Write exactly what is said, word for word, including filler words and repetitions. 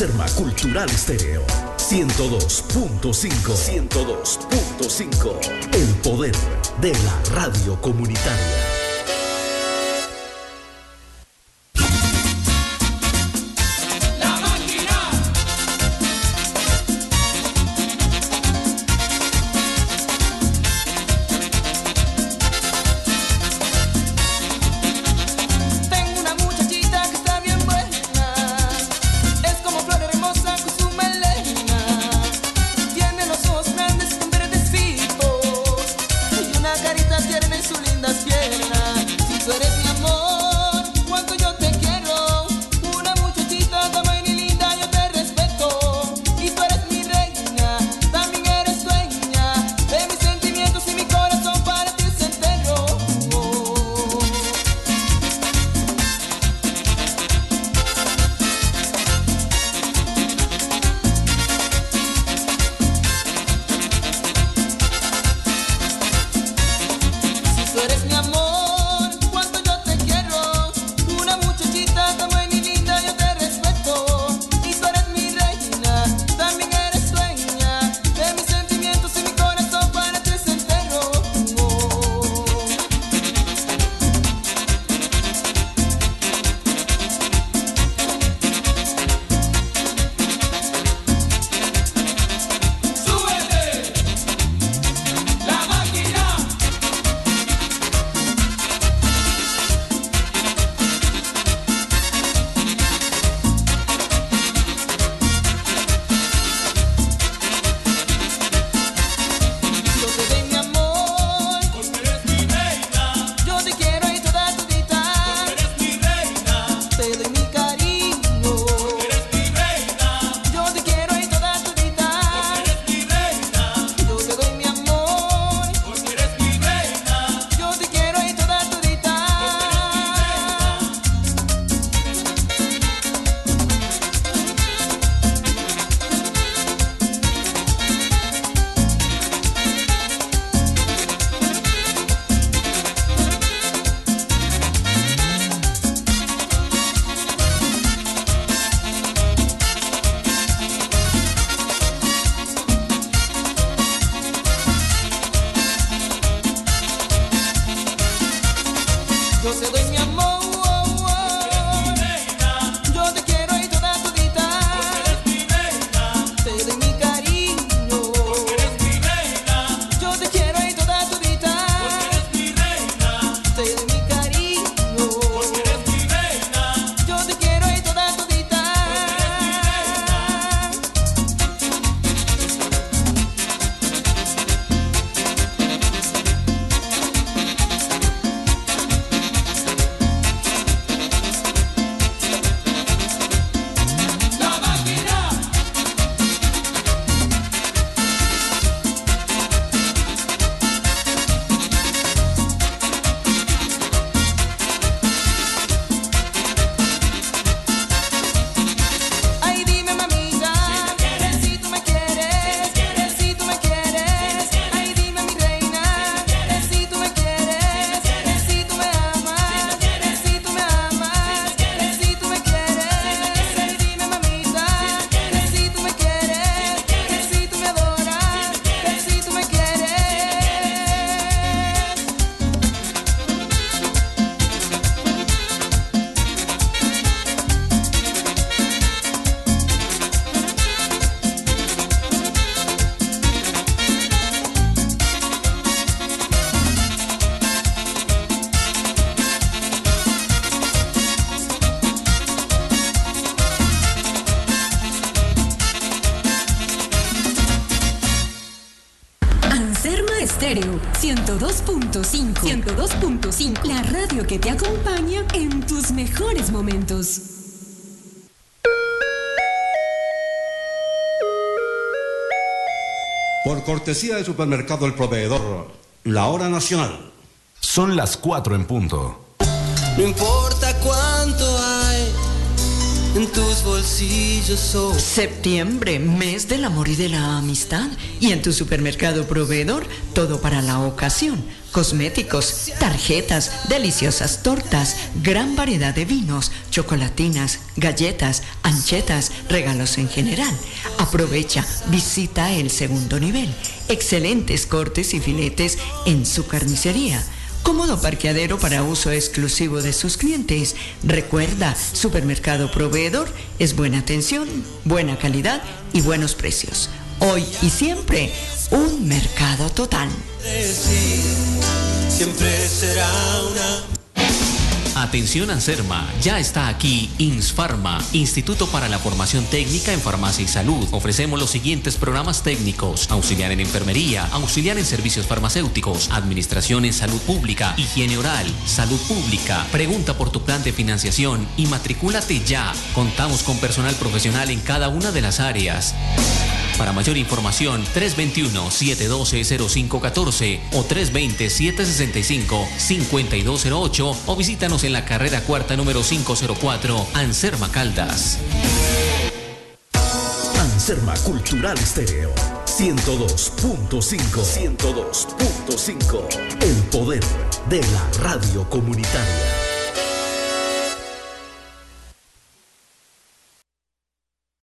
Anserma Cultural Estéreo ciento dos punto cinco. ciento dos punto cinco. El poder de la radio comunitaria. Estéreo ciento dos punto cinco. ciento dos punto cinco. La radio que te acompaña en tus mejores momentos. Por cortesía del supermercado El Proveedor, la hora nacional. Son las cuatro en punto. No importa cuánto hay en tus bolsillos hoy. Septiembre, mes del amor y de la amistad. Y en tu supermercado Proveedor, todo para la ocasión. Cosméticos, tarjetas, deliciosas tortas, gran variedad de vinos, chocolatinas, galletas, anchetas, regalos en general. Aprovecha, visita el segundo nivel. Excelentes cortes y filetes en su carnicería. Cómodo parqueadero para uso exclusivo de sus clientes. Recuerda, Supermercado Proveedor es buena atención, buena calidad y buenos precios. Hoy y siempre, un mercado total. Siempre será una... Atención Anserma, ya está aquí INSFARMA, Instituto para la Formación Técnica en Farmacia y Salud. Ofrecemos los siguientes programas técnicos: auxiliar en enfermería, auxiliar en servicios farmacéuticos, administración en salud pública, higiene oral, salud pública. Pregunta por tu plan de financiación y matricúlate ya. Contamos con personal profesional en cada una de las áreas. Para mayor información, tres dos uno, siete uno dos, cero cinco uno cuatro o tres dos cero, siete seis cinco, cinco dos cero ocho o visítanos en la carrera cuarta número quinientos cuatro, Anserma Caldas. Anserma Cultural Estéreo ciento dos punto cinco. ciento dos punto cinco. El poder de la radio comunitaria.